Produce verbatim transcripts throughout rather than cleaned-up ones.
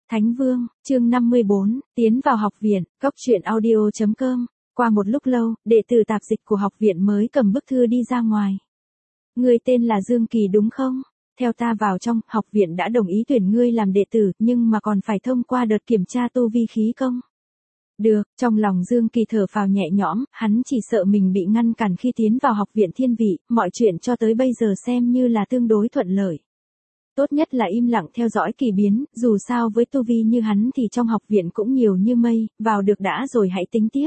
Thánh Vương, chương năm mươi bốn, tiến vào học viện, cốc truyện audio chấm com. Qua một lúc lâu, đệ tử tạp dịch của học viện mới cầm bức thư đi ra ngoài. Ngươi tên là Dương Kỳ đúng không? Theo ta vào trong, học viện đã đồng ý tuyển ngươi làm đệ tử, nhưng mà còn phải thông qua đợt kiểm tra tu vi khí công. Được, trong lòng Dương Kỳ thở phào nhẹ nhõm, hắn chỉ sợ mình bị ngăn cản khi tiến vào học viện thiên vị, mọi chuyện cho tới bây giờ xem như là tương đối thuận lợi. Tốt nhất là im lặng theo dõi kỳ biến, dù sao với tu vi như hắn thì trong học viện cũng nhiều như mây, vào được đã rồi hãy tính tiếp.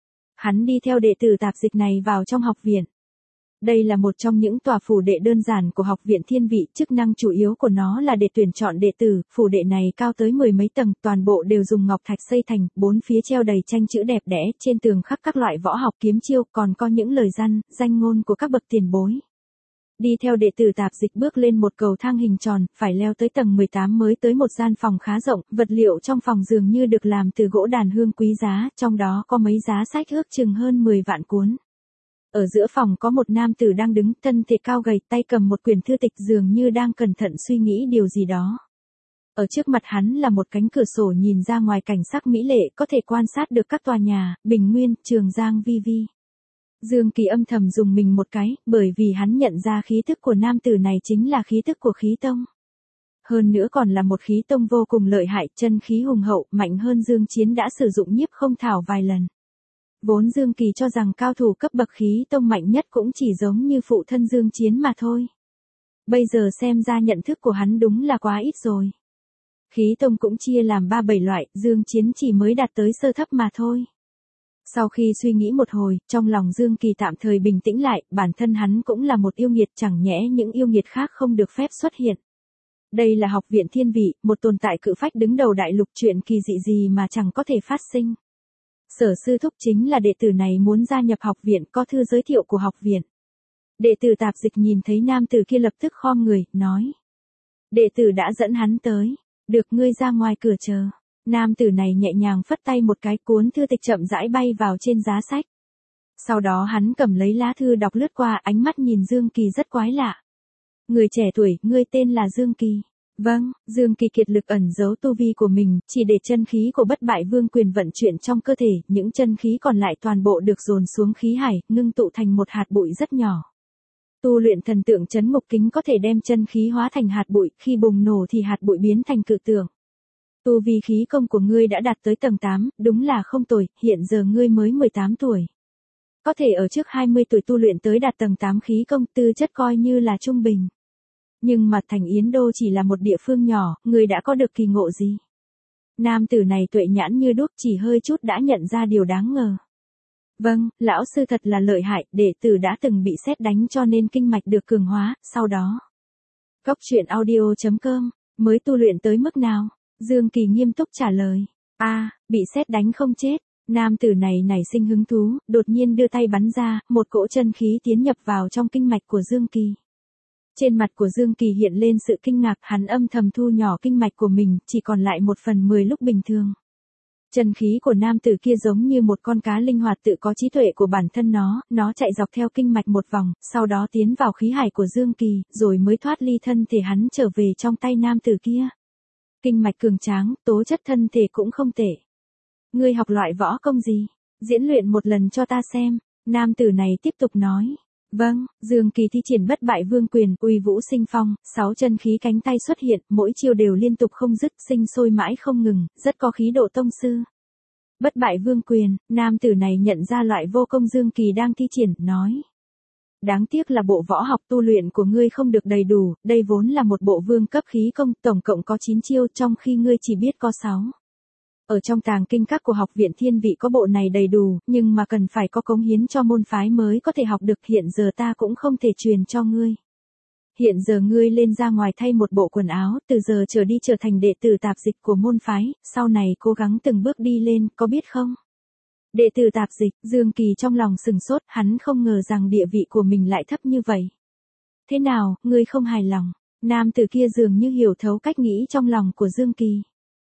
Hắn đi theo đệ tử tạp dịch này vào trong học viện. Đây là một trong những tòa phủ đệ đơn giản của học viện thiên vị, chức năng chủ yếu của nó là để tuyển chọn đệ tử, phủ đệ này cao tới mười mấy tầng, toàn bộ đều dùng ngọc thạch xây thành, bốn phía treo đầy tranh chữ đẹp đẽ, trên tường khắc các loại võ học kiếm chiêu, còn có những lời răn, danh ngôn của các bậc tiền bối. Đi theo đệ tử tạp dịch bước lên một cầu thang hình tròn, phải leo tới tầng mười tám mới tới một gian phòng khá rộng, vật liệu trong phòng dường như được làm từ gỗ đàn hương quý giá, trong đó có mấy giá sách ước chừng hơn mười vạn cuốn. Ở giữa phòng có một nam tử đang đứng, thân thể cao gầy, tay cầm một quyển thư tịch dường như đang cẩn thận suy nghĩ điều gì đó. Ở trước mặt hắn là một cánh cửa sổ nhìn ra ngoài cảnh sắc mỹ lệ, có thể quan sát được các tòa nhà, Bình Nguyên, Trường Giang vi vi. Dương Kỳ âm thầm dùng mình một cái, bởi vì hắn nhận ra khí thức của nam tử này chính là khí thức của khí tông. Hơn nữa còn là một khí tông vô cùng lợi hại, chân khí hùng hậu, mạnh hơn Dương Chiến đã sử dụng nhiếp không thảo vài lần. Vốn Dương Kỳ cho rằng cao thủ cấp bậc khí tông mạnh nhất cũng chỉ giống như phụ thân Dương Chiến mà thôi. Bây giờ xem ra nhận thức của hắn đúng là quá ít rồi. Khí tông cũng chia làm ba bảy loại, Dương Chiến chỉ mới đạt tới sơ thấp mà thôi. Sau khi suy nghĩ một hồi, trong lòng Dương Kỳ tạm thời bình tĩnh lại, bản thân hắn cũng là một yêu nghiệt, chẳng nhẽ những yêu nghiệt khác không được phép xuất hiện. Đây là học viện thiên vị, một tồn tại cự phách đứng đầu đại lục, chuyện kỳ dị gì mà chẳng có thể phát sinh. Sở sư thúc chính là đệ tử này muốn gia nhập học viện, có thư giới thiệu của học viện. Đệ tử tạp dịch nhìn thấy nam tử kia lập tức khom người, nói. Đệ tử đã dẫn hắn tới, được ngươi ra ngoài cửa chờ. Nam tử này nhẹ nhàng phất tay một cái, cuốn thư tịch chậm rãi bay vào trên giá sách. Sau đó hắn cầm lấy lá thư đọc lướt qua, ánh mắt nhìn Dương Kỳ rất quái lạ. Người trẻ tuổi, ngươi tên là Dương Kỳ. Vâng, Dương Kỳ kiệt lực ẩn giấu tu vi của mình, chỉ để chân khí của bất bại vương quyền vận chuyển trong cơ thể, những chân khí còn lại toàn bộ được dồn xuống khí hải, ngưng tụ thành một hạt bụi rất nhỏ. Tu luyện thần tượng chấn ngục kính có thể đem chân khí hóa thành hạt bụi, khi bùng nổ thì hạt bụi biến thành cự tượng. Tu vi khí công của ngươi đã đạt tới tầng tám, đúng là không tồi, hiện giờ ngươi mới mười tám tuổi. Có thể ở trước hai mươi tuổi tu luyện tới đạt tầng tám khí công, tư chất coi như là trung bình. Nhưng mà thành Yến Đô chỉ là một địa phương nhỏ, ngươi đã có được kỳ ngộ gì? Nam tử này tuệ nhãn như đuốc, chỉ hơi chút đã nhận ra điều đáng ngờ. Vâng, lão sư thật là lợi hại, đệ tử đã từng bị sét đánh cho nên kinh mạch được cường hóa, sau đó. Cốc truyện audio chấm com, mới tu luyện tới mức nào? Dương Kỳ nghiêm túc trả lời. A, à, bị sét đánh không chết. Nam tử này nảy sinh hứng thú, đột nhiên đưa tay bắn ra, một cỗ chân khí tiến nhập vào trong kinh mạch của Dương Kỳ. Trên mặt của Dương Kỳ hiện lên sự kinh ngạc, hắn âm thầm thu nhỏ kinh mạch của mình, chỉ còn lại một phần mười lúc bình thường. Chân khí của nam tử kia giống như một con cá linh hoạt tự có trí tuệ của bản thân nó, nó chạy dọc theo kinh mạch một vòng, sau đó tiến vào khí hải của Dương Kỳ, rồi mới thoát ly thân thể hắn trở về trong tay nam tử kia. Kinh mạch cường tráng, tố chất thân thể cũng không tệ. Ngươi học loại võ công gì? Diễn luyện một lần cho ta xem. Nam tử này tiếp tục nói. Vâng, Dương Kỳ thi triển bất bại vương quyền, uy vũ sinh phong, sáu chân khí cánh tay xuất hiện, mỗi chiêu đều liên tục không dứt, sinh sôi mãi không ngừng, rất có khí độ tông sư. Bất bại vương quyền, nam tử này nhận ra loại vô công Dương Kỳ đang thi triển, nói. Đáng tiếc là bộ võ học tu luyện của ngươi không được đầy đủ, đây vốn là một bộ vương cấp khí công, tổng cộng có chín chiêu, trong khi ngươi chỉ biết có sáu. Ở trong tàng kinh các của học viện thiên vị có bộ này đầy đủ, nhưng mà cần phải có cống hiến cho môn phái mới có thể học được, hiện giờ ta cũng không thể truyền cho ngươi. Hiện giờ ngươi lên ra ngoài thay một bộ quần áo, từ giờ trở đi trở thành đệ tử tạp dịch của môn phái, sau này cố gắng từng bước đi lên, có biết không? Đệ tử tạp dịch, Dương Kỳ trong lòng sừng sốt, hắn không ngờ rằng địa vị của mình lại thấp như vậy. Thế nào, ngươi không hài lòng? Nam tử kia dường như hiểu thấu cách nghĩ trong lòng của Dương Kỳ.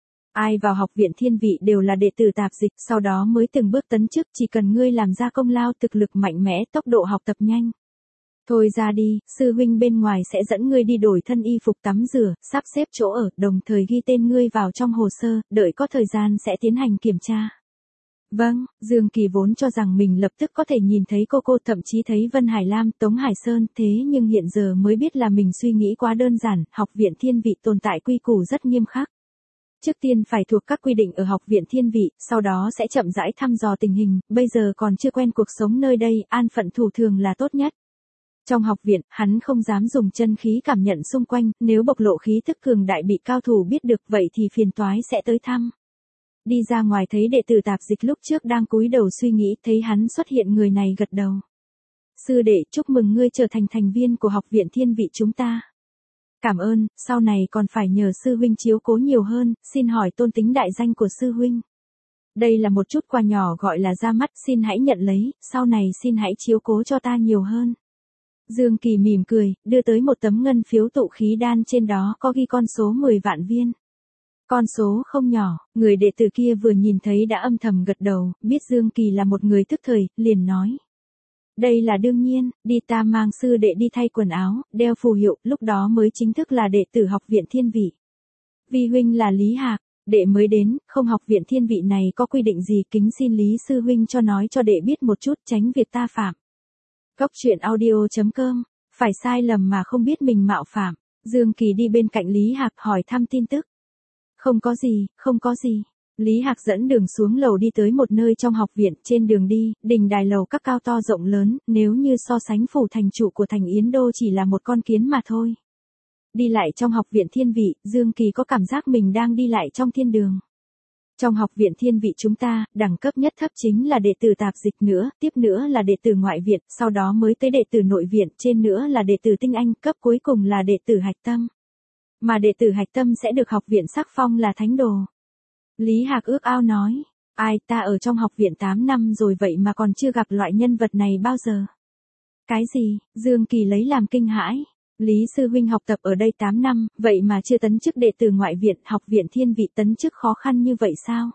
Ai vào học viện thiên vị đều là đệ tử tạp dịch, sau đó mới từng bước tấn chức, chỉ cần ngươi làm ra công lao, thực lực mạnh mẽ, tốc độ học tập nhanh. Thôi ra đi, sư huynh bên ngoài sẽ dẫn ngươi đi đổi thân y phục tắm rửa, sắp xếp chỗ ở, đồng thời ghi tên ngươi vào trong hồ sơ, đợi có thời gian sẽ tiến hành kiểm tra. Vâng, Dương Kỳ vốn cho rằng mình lập tức có thể nhìn thấy cô cô, thậm chí thấy Vân Hải Lam, Tống Hải Sơn, thế nhưng hiện giờ mới biết là mình suy nghĩ quá đơn giản, học viện Thiên Vị tồn tại quy củ rất nghiêm khắc. Trước tiên phải thuộc các quy định ở học viện Thiên Vị, sau đó sẽ chậm rãi thăm dò tình hình, bây giờ còn chưa quen cuộc sống nơi đây, an phận thủ thường là tốt nhất. Trong học viện, hắn không dám dùng chân khí cảm nhận xung quanh, nếu bộc lộ khí thức cường đại bị cao thủ biết được vậy thì phiền toái sẽ tới thăm. Đi ra ngoài thấy đệ tử Tạp Dịch lúc trước đang cúi đầu suy nghĩ, thấy hắn xuất hiện, người này gật đầu. Sư đệ, chúc mừng ngươi trở thành thành viên của học viện Thiên Vị chúng ta. Cảm ơn, sau này còn phải nhờ sư huynh chiếu cố nhiều hơn, xin hỏi tôn tính đại danh của sư huynh. Đây là một chút quà nhỏ gọi là ra mắt, xin hãy nhận lấy, sau này xin hãy chiếu cố cho ta nhiều hơn. Dương Kỳ mỉm cười, đưa tới một tấm ngân phiếu tụ khí đan, trên đó có ghi con số mười vạn viên. Con số không nhỏ, người đệ tử kia vừa nhìn thấy đã âm thầm gật đầu, biết Dương Kỳ là một người thức thời, liền nói. Đây là đương nhiên, đi, ta mang sư đệ đi thay quần áo, đeo phù hiệu, lúc đó mới chính thức là đệ tử học viện Thiên Vị. Vi huynh là Lý Hạc, đệ mới đến, không học viện Thiên Vị này có quy định gì, kính xin Lý sư huynh cho nói cho đệ biết một chút, tránh việc ta phạm. Góc truyện audio chấm com, phải sai lầm mà không biết mình mạo phạm. Dương Kỳ đi bên cạnh Lý Hạc hỏi thăm tin tức. Không có gì, không có gì. Lý Hạc dẫn đường xuống lầu đi tới một nơi trong học viện, trên đường đi, đình đài lầu các cao to rộng lớn, nếu như so sánh phủ thành chủ của thành Yến Đô chỉ là một con kiến mà thôi. Đi lại trong học viện Thiên Vị, Dương Kỳ có cảm giác mình đang đi lại trong thiên đường. Trong học viện Thiên Vị chúng ta, đẳng cấp nhất thấp chính là đệ tử Tạp Dịch nữa, tiếp nữa là đệ tử ngoại viện, sau đó mới tới đệ tử nội viện, trên nữa là đệ tử tinh anh, cấp cuối cùng là đệ tử hạch tâm. Mà đệ tử hạch tâm sẽ được học viện sắc phong là thánh đồ. Lý Hạc ước ao nói, ai, ta ở trong học viện tám năm rồi vậy mà còn chưa gặp loại nhân vật này bao giờ. Cái gì, Dương Kỳ lấy làm kinh hãi. Lý sư huynh học tập ở đây tám năm, vậy mà chưa tấn chức đệ tử ngoại viện, học viện Thiên Vị tấn chức khó khăn như vậy sao?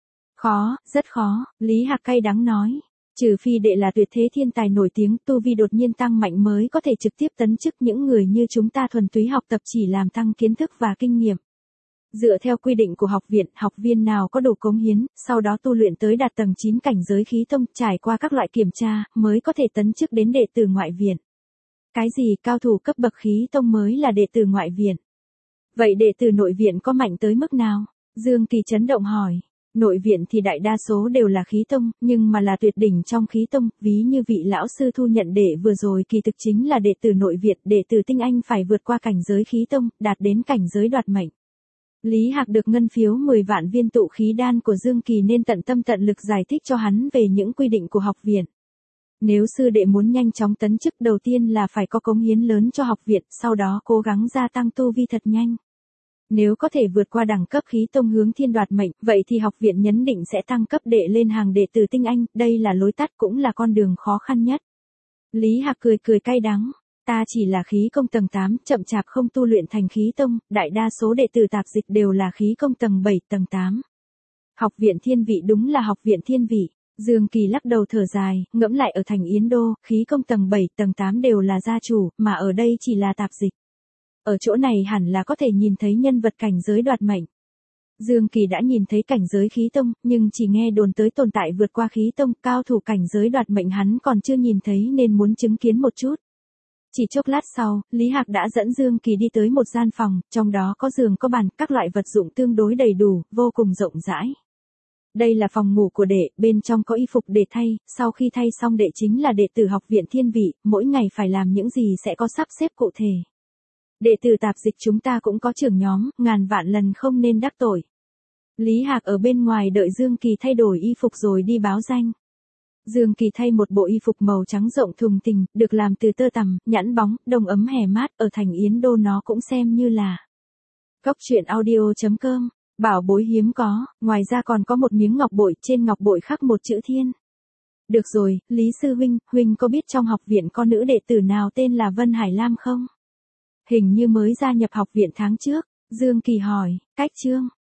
Khó, rất khó, Lý Hạc cay đắng nói. Trừ phi đệ là tuyệt thế thiên tài nổi tiếng, tu vi đột nhiên tăng mạnh mới có thể trực tiếp tấn chức, những người như chúng ta thuần túy học tập chỉ làm tăng kiến thức và kinh nghiệm. Dựa theo quy định của học viện, học viên nào có đủ cống hiến, sau đó tu luyện tới đạt tầng chín cảnh giới khí tông, trải qua các loại kiểm tra, mới có thể tấn chức đến đệ tử ngoại viện. Cái gì, cao thủ cấp bậc khí tông mới là đệ tử ngoại viện? Vậy đệ tử nội viện có mạnh tới mức nào? Dương Kỳ chấn động hỏi. Nội viện thì đại đa số đều là khí tông, nhưng mà là tuyệt đỉnh trong khí tông, ví như vị lão sư thu nhận đệ vừa rồi kỳ thực chính là đệ tử nội viện, đệ tử tinh anh phải vượt qua cảnh giới khí tông, đạt đến cảnh giới đoạt mệnh. Lý Hạc được ngân phiếu mười vạn viên tụ khí đan của Dương Kỳ nên tận tâm tận lực giải thích cho hắn về những quy định của học viện. Nếu sư đệ muốn nhanh chóng tấn chức, đầu tiên là phải có cống hiến lớn cho học viện, sau đó cố gắng gia tăng tu vi thật nhanh. Nếu có thể vượt qua đẳng cấp khí tông hướng thiên đoạt mệnh, vậy thì học viện nhấn định sẽ tăng cấp đệ lên hàng đệ tử tinh anh, đây là lối tắt cũng là con đường khó khăn nhất. Lý Hạc cười cười cay đắng, ta chỉ là khí công tầng tám, chậm chạp không tu luyện thành khí tông, đại đa số đệ tử Tạp Dịch đều là khí công tầng bảy, tầng tám. Học viện Thiên Vị đúng là học viện Thiên Vị. Dương Kỳ lắc đầu thở dài, ngẫm lại ở thành Yến Đô, khí công tầng bảy, tầng tám đều là gia chủ, mà ở đây chỉ là Tạp Dịch. Ở chỗ này hẳn là có thể nhìn thấy nhân vật cảnh giới đoạt mệnh. Dương Kỳ đã nhìn thấy cảnh giới khí tông, nhưng chỉ nghe đồn tới tồn tại vượt qua khí tông, cao thủ cảnh giới đoạt mệnh hắn còn chưa nhìn thấy nên muốn chứng kiến một chút. Chỉ chốc lát sau, Lý Hạc đã dẫn Dương Kỳ đi tới một gian phòng, trong đó có giường có bàn, các loại vật dụng tương đối đầy đủ, vô cùng rộng rãi. Đây là phòng ngủ của đệ, bên trong có y phục để thay, sau khi thay xong đệ chính là đệ tử học viện Thiên Vị, mỗi ngày phải làm những gì sẽ có sắp xếp cụ thể. Đệ tử Tạp Dịch chúng ta cũng có trưởng nhóm, ngàn vạn lần không nên đắc tội. Lý Hạc ở bên ngoài đợi Dương Kỳ thay đổi y phục rồi đi báo danh. Dương Kỳ thay một bộ y phục màu trắng rộng thùng thình, được làm từ tơ tằm, nhẵn bóng, đồng ấm hè mát, ở thành Yến Đô nó cũng xem như là. Góc truyện audio chấm com, bảo bối hiếm có, ngoài ra còn có một miếng ngọc bội, trên ngọc bội khắc một chữ thiên. Được rồi, Lý Sư Huynh, Huynh có biết trong học viện có nữ đệ tử nào tên là Vân Hải Lam không? Hình như mới gia nhập học viện tháng trước, Dương Kỳ hỏi, cách chương.